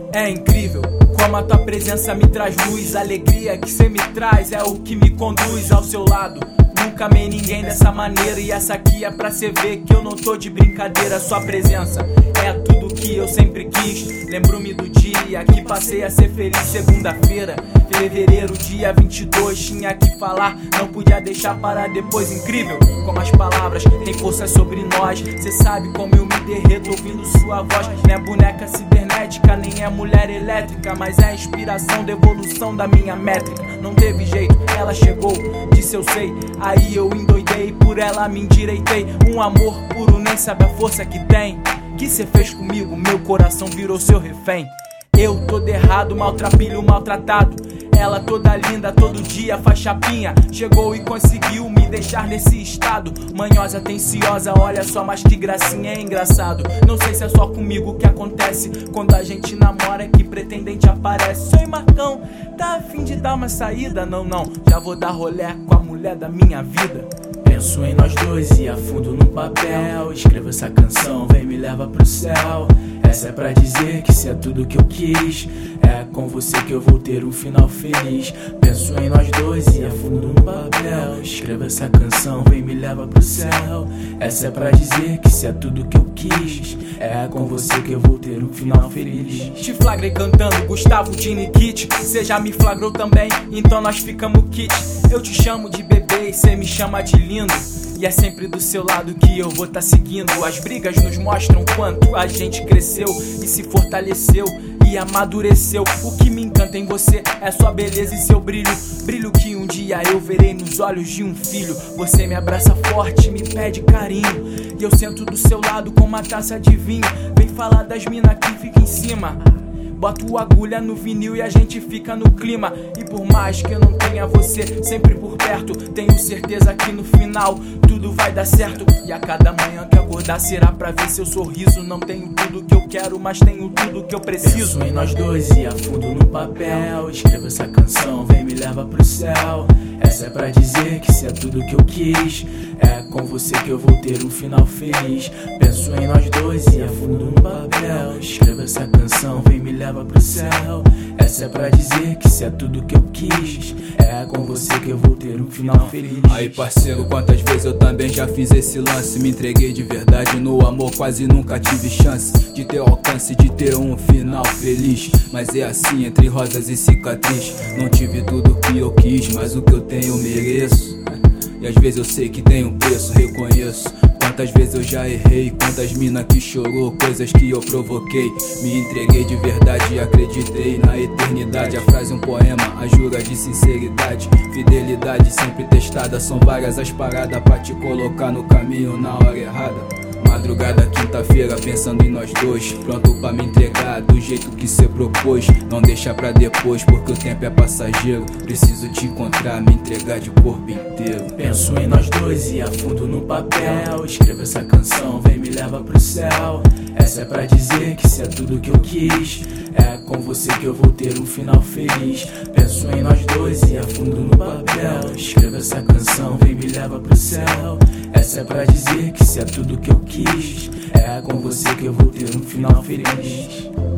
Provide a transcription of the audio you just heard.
É incrível como a tua presença me traz luz. A alegria que cê me traz é o que me conduz ao seu lado. Nunca amei ninguém dessa maneira, e essa aqui é pra cê ver que eu não tô de brincadeira. Sua presença é tudo que eu sempre quis. Lembro-me do dia que passei a ser feliz. Segunda-feira, fevereiro, dia 22. Tinha que falar, não podia deixar para depois. Incrível como as palavras têm força sobre nós. Cê sabe como eu me derreto ouvindo sua voz. Não é boneca cibernética, nem é mulher elétrica, mas é a inspiração da evolução da minha métrica. Não teve jeito, ela chegou, disse eu sei. Aí eu endoidei, por ela me endireitei. Um amor puro, nem sabe a força que tem. Que cê fez comigo, meu coração virou seu refém. Eu todo errado, maltrapilho, maltratado. Ela toda linda, todo dia faz chapinha. Chegou e conseguiu me deixar nesse estado. Manhosa, atenciosa, olha só, mas que gracinha, é engraçado. Não sei se é só comigo que acontece. Quando a gente namora que pretendente aparece. Oi Marcão, tá a fim de dar uma saída? Não, já vou dar rolé com a mulher da minha vida. Penso em nós dois e afundo no papel. Escrevo essa canção, vem me leva pro céu. Essa é pra dizer que se é tudo que eu quis, é com você que eu vou ter um final feliz. Penso em nós dois e afundo no papel. Escrevo essa canção, vem me leva pro céu. Essa é pra dizer que se é tudo que eu quis, é com você que eu vou ter um final feliz. Te flagrei cantando Gustavo de Nikit. Cê já me flagrou também, então nós ficamos kit. Eu te chamo de bebê e cê me chama de lindo. E é sempre do seu lado que eu vou tá seguindo. As brigas nos mostram quanto a gente cresceu e se fortaleceu e amadureceu. O que me encanta em você é sua beleza e seu brilho. Brilho que um dia eu verei nos olhos de um filho. Você me abraça forte, me pede carinho, e eu sento do seu lado com uma taça de vinho. Vem falar das mina que fica em cima. Boto agulha no vinil e a gente fica no clima. E por mais que eu não tenha você sempre por perto, tenho certeza que no final tudo vai dar certo. E a cada manhã que acordar será pra ver seu sorriso. Não tenho tudo que eu quero, mas tenho tudo que eu preciso. Penso em nós dois e afundo no papel. Escrevo essa canção, vem me leva pro céu. Essa é pra dizer que se é tudo que eu quis, é com você que eu vou ter um final feliz. Penso em nós dois e afundo no papel. Escrevo essa canção, vem me leva pro céu. Essa é pra dizer que se é tudo que eu quis, é com você que eu vou ter um final feliz. Aí parceiro, quantas vezes eu também já fiz esse lance. Me entreguei de verdade no amor, quase nunca tive chance de ter alcance, de ter um final feliz. Mas é assim, entre rosas e cicatriz. Não tive tudo que eu quis, mas o que eu tenho eu mereço. E às vezes eu sei que tem um preço, reconheço. Quantas vezes eu já errei, quantas mina que chorou, coisas que eu provoquei. Me entreguei de verdade e acreditei na eternidade. A frase é um poema, a jura de sinceridade. Fidelidade sempre testada, são várias as paradas pra te colocar no caminho na hora errada. Madrugada, quinta-feira, pensando em nós dois, pronto pra me entregar do jeito que cê propôs. Não deixa pra depois, porque o tempo é passageiro. Preciso te encontrar, me entregar de corpo inteiro. Penso em nós dois e afundo no papel. Escrevo essa canção, vem me leva pro céu. Essa é pra dizer que se é tudo que eu quis, é com você que eu vou ter um final feliz. Penso em nós dois e afundo no papel. Escrevo essa canção, vem me leva pro céu. Essa é pra dizer que se é tudo que eu quis, é com você que eu vou ter um final feliz.